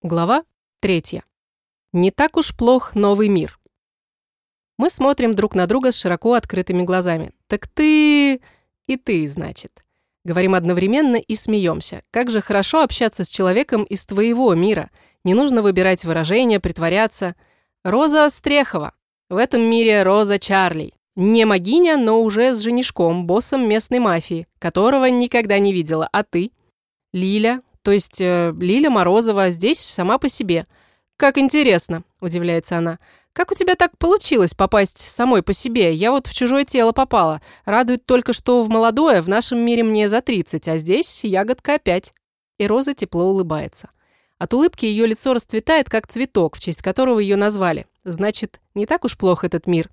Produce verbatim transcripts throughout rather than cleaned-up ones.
Глава третья. Не так уж плох новый мир. Мы смотрим друг на друга с широко открытыми глазами. «Так ты...» «И ты, значит». Говорим одновременно и смеемся. Как же хорошо общаться с человеком из твоего мира. Не нужно выбирать выражения, притворяться. Роза Стрехова. В этом мире Роза Чарли. Не могиня, но уже с женишком, боссом местной мафии, которого никогда не видела. А ты? Лиля. То есть э, Лиля Морозова здесь сама по себе. Как интересно, удивляется она. Как у тебя так получилось попасть самой по себе? Я вот в чужое тело попала. Радует только, что в молодое в нашем мире мне за тридцать, а здесь ягодка опять. И Роза тепло улыбается. От улыбки ее лицо расцветает, как цветок, в честь которого ее назвали. Значит, не так уж плох этот мир.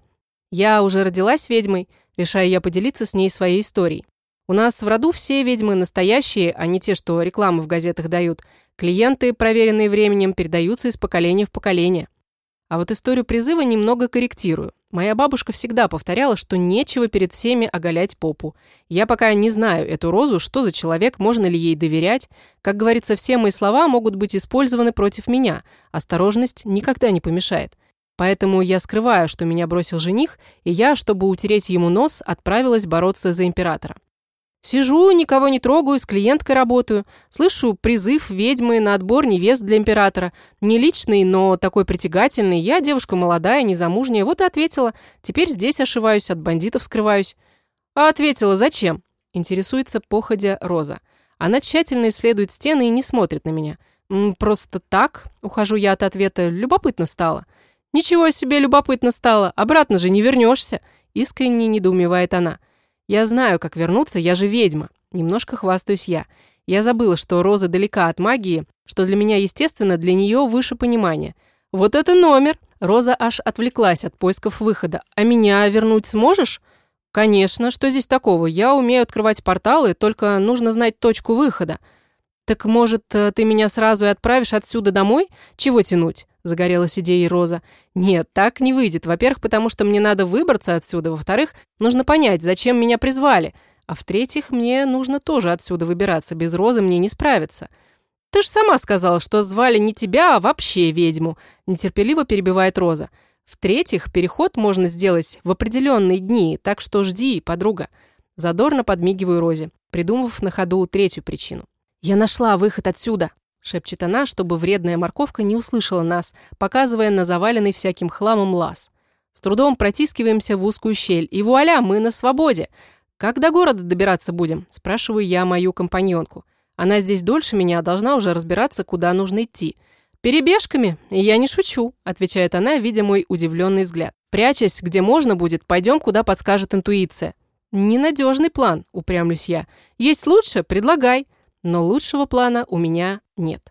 Я уже родилась ведьмой, решаю я поделиться с ней своей историей. У нас в роду все ведьмы настоящие, а не те, что рекламу в газетах дают. Клиенты, проверенные временем, передаются из поколения в поколение. А вот историю призыва немного корректирую. Моя бабушка всегда повторяла, что нечего перед всеми оголять попу. Я пока не знаю эту Розу, что за человек, можно ли ей доверять. Как говорится, все мои слова могут быть использованы против меня. Осторожность никогда не помешает. Поэтому я скрываю, что меня бросил жених, и я, чтобы утереть ему нос, отправилась бороться за императора. Сижу, никого не трогаю, с клиенткой работаю. Слышу призыв ведьмы на отбор невест для императора. Не личный, но такой притягательный. Я девушка молодая, незамужняя. Вот и ответила. Теперь здесь ошиваюсь, от бандитов скрываюсь. А ответила зачем? Интересуется походя Роза. Она тщательно исследует стены и не смотрит на меня. Просто так, ухожу я от ответа, любопытно стало. Ничего себе любопытно стало, обратно же не вернешься. Искренне недоумевает она. Я знаю, как вернуться, я же ведьма. Немножко хвастаюсь я. Я забыла, что Роза далека от магии, что для меня естественно, для нее выше понимания. Вот это номер! Роза аж отвлеклась от поисков выхода. А меня вернуть сможешь? Конечно, что здесь такого? Я умею открывать порталы, только нужно знать точку выхода. Так может, ты меня сразу и отправишь отсюда домой? Чего тянуть? Загорелась идеей Роза. Нет, так не выйдет. Во-первых, потому что мне надо выбраться отсюда. Во-вторых, нужно понять, зачем меня призвали. А в-третьих, мне нужно тоже отсюда выбираться. Без Розы мне не справиться. Ты ж сама сказала, что звали не тебя, а вообще ведьму. Нетерпеливо перебивает Роза. В-третьих, переход можно сделать в определенные дни, так что жди, подруга. Задорно подмигиваю Розе, придумав на ходу третью причину. Я нашла выход отсюда. Шепчет она, чтобы вредная морковка не услышала нас, показывая на заваленный всяким хламом лаз. С трудом протискиваемся в узкую щель, и вуаля, мы на свободе. Как до города добираться будем? Спрашиваю я мою компаньонку. Она здесь дольше меня, должна уже разбираться, куда нужно идти. «Перебежками? Я не шучу», — отвечает она, видя мой удивленный взгляд. «Прячась, где можно будет, пойдем, куда подскажет интуиция». «Ненадежный план», — упрямлюсь я. «Есть лучше? Предлагай». Но лучшего плана у меня нет.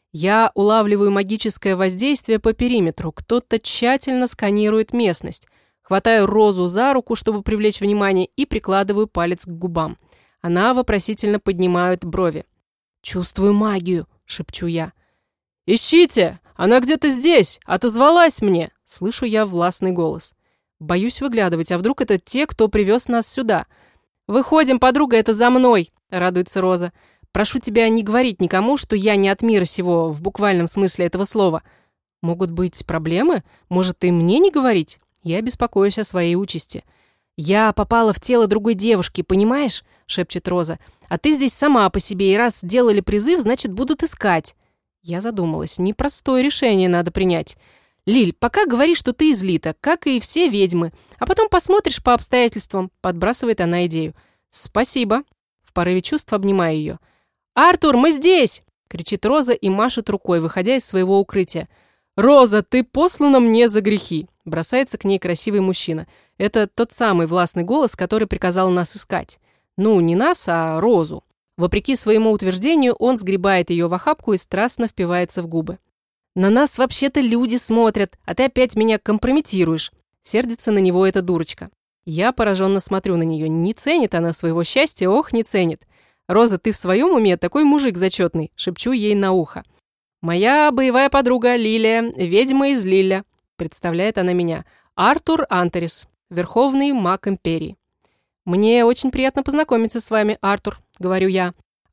Я улавливаю магическое воздействие по периметру. Кто-то тщательно сканирует местность. Хватаю Розу за руку, чтобы привлечь внимание, и прикладываю палец к губам. Она вопросительно поднимает брови. «Чувствую магию», — шепчу я. «Ищите! Она где-то здесь! Отозвалась мне!» — слышу я властный голос. Боюсь выглядывать, а вдруг это те, кто привез нас сюда? «Выходим, подруга, это за мной!» — радуется Роза. «Прошу тебя не говорить никому, что я не от мира сего, в буквальном смысле этого слова. Могут быть проблемы? Может, и мне не говорить? Я беспокоюсь о своей участи». «Я попала в тело другой девушки, понимаешь?» — шепчет Роза. «А ты здесь сама по себе, и раз сделали призыв, значит, будут искать». Я задумалась. Непростое решение надо принять. «Лиль, пока говори, что ты излита, как и все ведьмы, а потом посмотришь по обстоятельствам», — подбрасывает она идею. «Спасибо». В порыве чувств обнимаю ее. «Артур, мы здесь!» — кричит Роза и машет рукой, выходя из своего укрытия. «Роза, ты послана мне за грехи!» — бросается к ней красивый мужчина. Это тот самый властный голос, который приказал нас искать. Ну, не нас, а Розу. Вопреки своему утверждению, он сгребает ее в охапку и страстно впивается в губы. «На нас вообще-то люди смотрят, а ты опять меня компрометируешь!» Сердится на него эта дурочка. Я пораженно смотрю на нее. Не ценит она своего счастья, ох, не ценит. «Роза, ты в своем уме? Такой мужик зачетный!» — шепчу ей на ухо. «Моя боевая подруга Лилия, ведьма из Лилля», — представляет она меня. «Артур Антерис, верховный маг империи». «Мне очень приятно познакомиться с вами, Артур», — говорю я.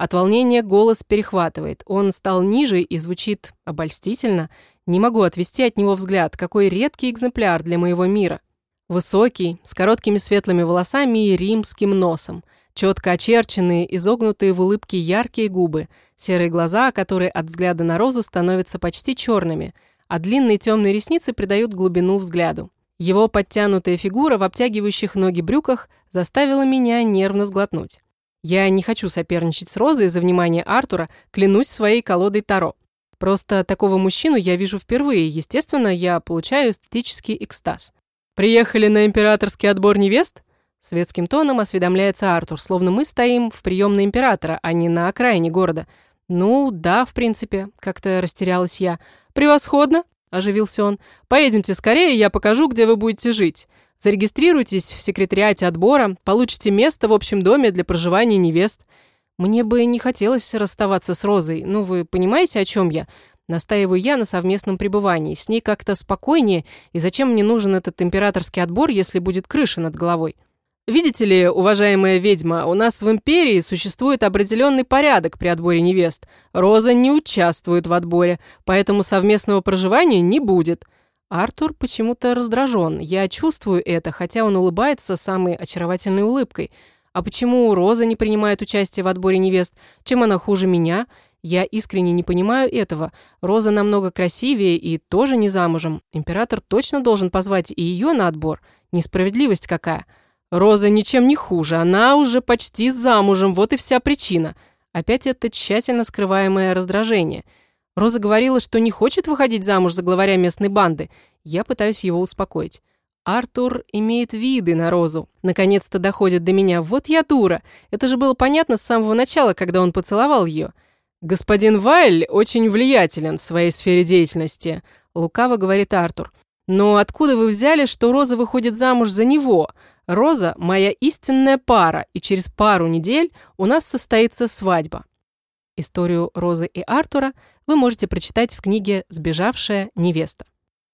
От волнения голос перехватывает. Он стал ниже и звучит обольстительно. Не могу отвести от него взгляд. Какой редкий экземпляр для моего мира. Высокий, с короткими светлыми волосами и римским носом. Четко очерченные, изогнутые в улыбке яркие губы. Серые глаза, которые от взгляда на Розу становятся почти черными. А длинные темные ресницы придают глубину взгляду. Его подтянутая фигура в обтягивающих ноги брюках заставила меня нервно сглотнуть. Я не хочу соперничать с Розой за внимание Артура, клянусь своей колодой Таро. Просто такого мужчину я вижу впервые, естественно, я получаю эстетический экстаз. «Приехали на императорский отбор невест?» Светским тоном осведомляется Артур, словно мы стоим в приемной императора, а не на окраине города. «Ну, да, в принципе», — как-то растерялась я. «Превосходно!» – оживился он. «Поедемте скорее, я покажу, где вы будете жить. Зарегистрируйтесь в секретариате отбора, получите место в общем доме для проживания невест». Мне бы не хотелось расставаться с Розой, ну вы понимаете, о чем я? Настаиваю я на совместном пребывании, с ней как-то спокойнее, и зачем мне нужен этот императорский отбор, если будет крыша над головой? Видите ли, уважаемая ведьма, у нас в империи существует определенный порядок при отборе невест. Роза не участвует в отборе, поэтому совместного проживания не будет. Артур почему-то раздражен. Я чувствую это, хотя он улыбается самой очаровательной улыбкой. А почему Роза не принимает участие в отборе невест? Чем она хуже меня? Я искренне не понимаю этого. Роза намного красивее и тоже не замужем. Император точно должен позвать и ее на отбор. Несправедливость какая. Роза ничем не хуже, она уже почти замужем, вот и вся причина. Опять это тщательно скрываемое раздражение. Роза говорила, что не хочет выходить замуж за главаря местной банды. Я пытаюсь его успокоить. Артур имеет виды на Розу. Наконец-то доходит до меня. Вот я дура. Это же было понятно с самого начала, когда он поцеловал ее. «Господин Вайль очень влиятелен в своей сфере деятельности», — лукаво говорит Артур. «Но откуда вы взяли, что Роза выходит замуж за него? Роза – моя истинная пара, и через пару недель у нас состоится свадьба». Историю Розы и Артура вы можете прочитать в книге «Сбежавшая невеста».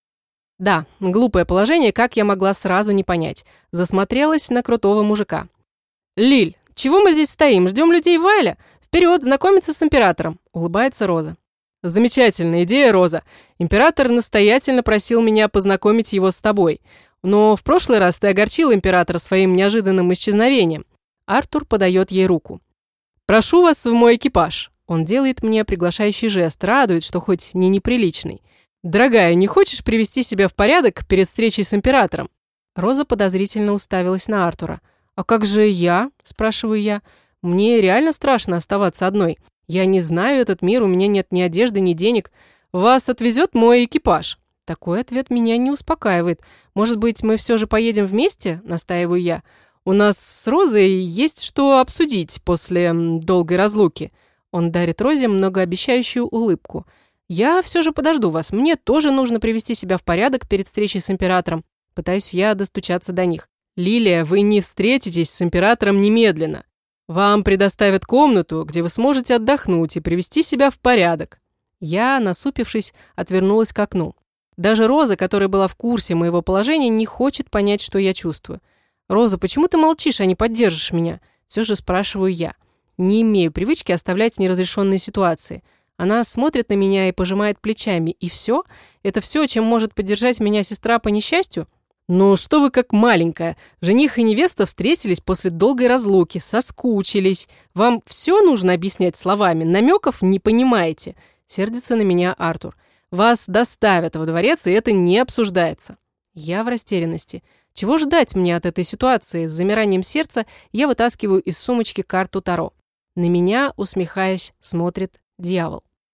Да, глупое положение, как я могла сразу не понять. Засмотрелась на крутого мужика. «Лиль, чего мы здесь стоим? Ждем людей Вайля? Вперед, знакомиться с императором!» – улыбается Роза. «Замечательная идея, Роза. Император настоятельно просил меня познакомить его с тобой. Но в прошлый раз ты огорчил императора своим неожиданным исчезновением». Артур подает ей руку. «Прошу вас в мой экипаж». Он делает мне приглашающий жест, радует, что хоть не неприличный. «Дорогая, не хочешь привести себя в порядок перед встречей с императором?» Роза подозрительно уставилась на Артура. «А как же я?» – спрашиваю я. «Мне реально страшно оставаться одной. Я не знаю этот мир, у меня нет ни одежды, ни денег. Вас отвезет мой экипаж». Такой ответ меня не успокаивает. «Может быть, мы все же поедем вместе?» – настаиваю я. «У нас с Розой есть что обсудить после долгой разлуки». Он дарит Розе многообещающую улыбку. «Я все же подожду вас. Мне тоже нужно привести себя в порядок перед встречей с императором». Пытаюсь я достучаться до них. «Лилия, вы не встретитесь с императором немедленно. Вам предоставят комнату, где вы сможете отдохнуть и привести себя в порядок». Я, насупившись, отвернулась к окну. Даже Роза, которая была в курсе моего положения, не хочет понять, что я чувствую. «Роза, почему ты молчишь, а не поддержишь меня?» Все же спрашиваю я. Не имею привычки оставлять неразрешенные ситуации. Она смотрит на меня и пожимает плечами. И все? Это все, чем может поддержать меня сестра по несчастью? «Ну что вы как маленькая? Жених и невеста встретились после долгой разлуки, соскучились. Вам все нужно объяснять словами, намеков не понимаете». Сердится на меня Артур. «Вас доставят во дворец, и это не обсуждается». Я в растерянности. Чего ждать мне от этой ситуации? С замиранием сердца я вытаскиваю из сумочки карту Таро. На меня, усмехаясь, смотрит дьявол.